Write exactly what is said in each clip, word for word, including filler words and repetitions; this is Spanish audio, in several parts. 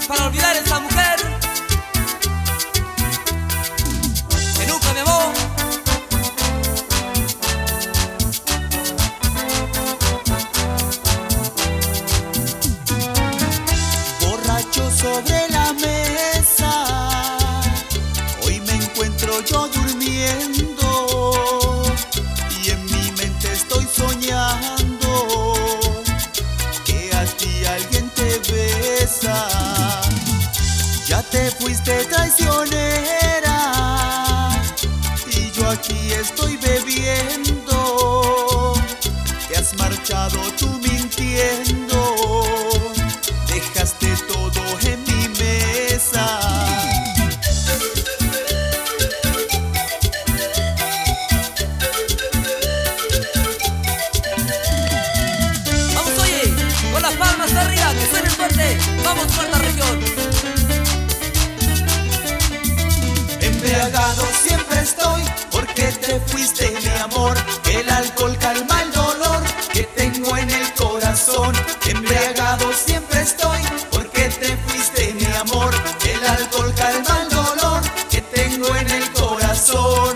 para olvidar esa mujer que nunca me amó. Borracho sobre la mesa, hoy me encuentro yo durmiendo y en mi mente estoy soñando que a ti alguien te besa. Ya te fuiste traicionera y yo aquí estoy bebiendo. Te has marchado tú mintiendo, dejaste todo en mi mesa. Vamos, oye, con las palmas arriba, que suene fuerte. Vamos, cuarta región. Embriagado siempre estoy porque te fuiste, mi amor. El alcohol calma el dolor que tengo en el corazón. Embriagado siempre estoy porque te fuiste, mi amor. El alcohol calma el dolor que tengo en el corazón.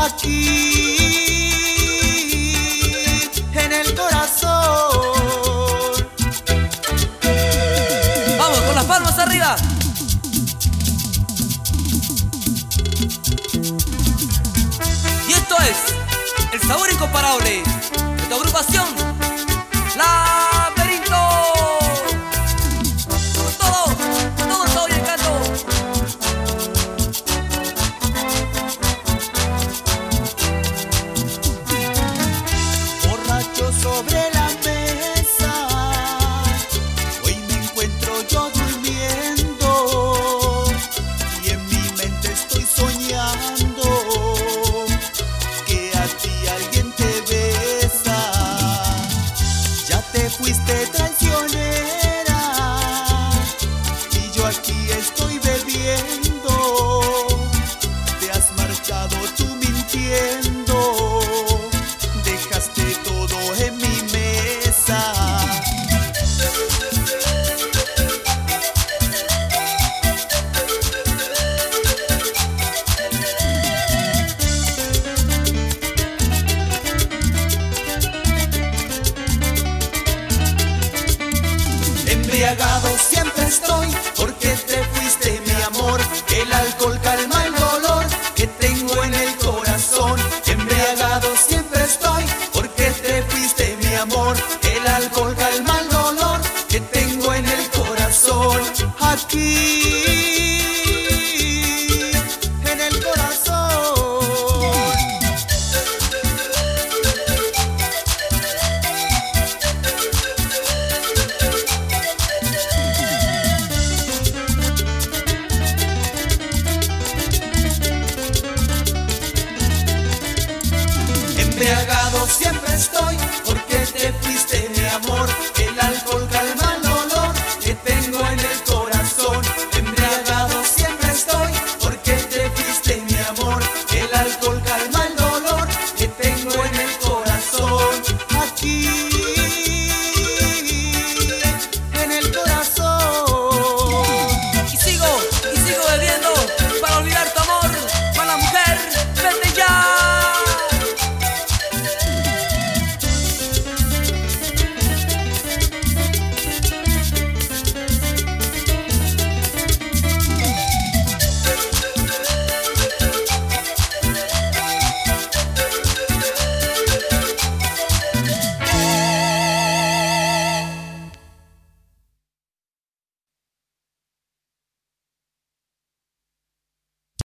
Aquí, en el corazón. Vamos, con las palmas arriba. Y esto es el sabor incomparable de tu agrupación, Laberinto. Todo, todo, todo y el canto. Borracho sobre la mesa, hoy me encuentro yo durmiendo y en mi mente estoy soñando que a ti alguien te besa. Ya te fuiste traicionera y yo aquí estoy bebiendo. Te has marchado tú mintiendo, dejaste todo en mi mesa. Embriagado siempre estoy porque te fuiste, mi amor. El alcohol calma el dolor que tengo en el corazón. Embriagado siempre estoy porque te fuiste, mi amor. El alcohol calma el dolor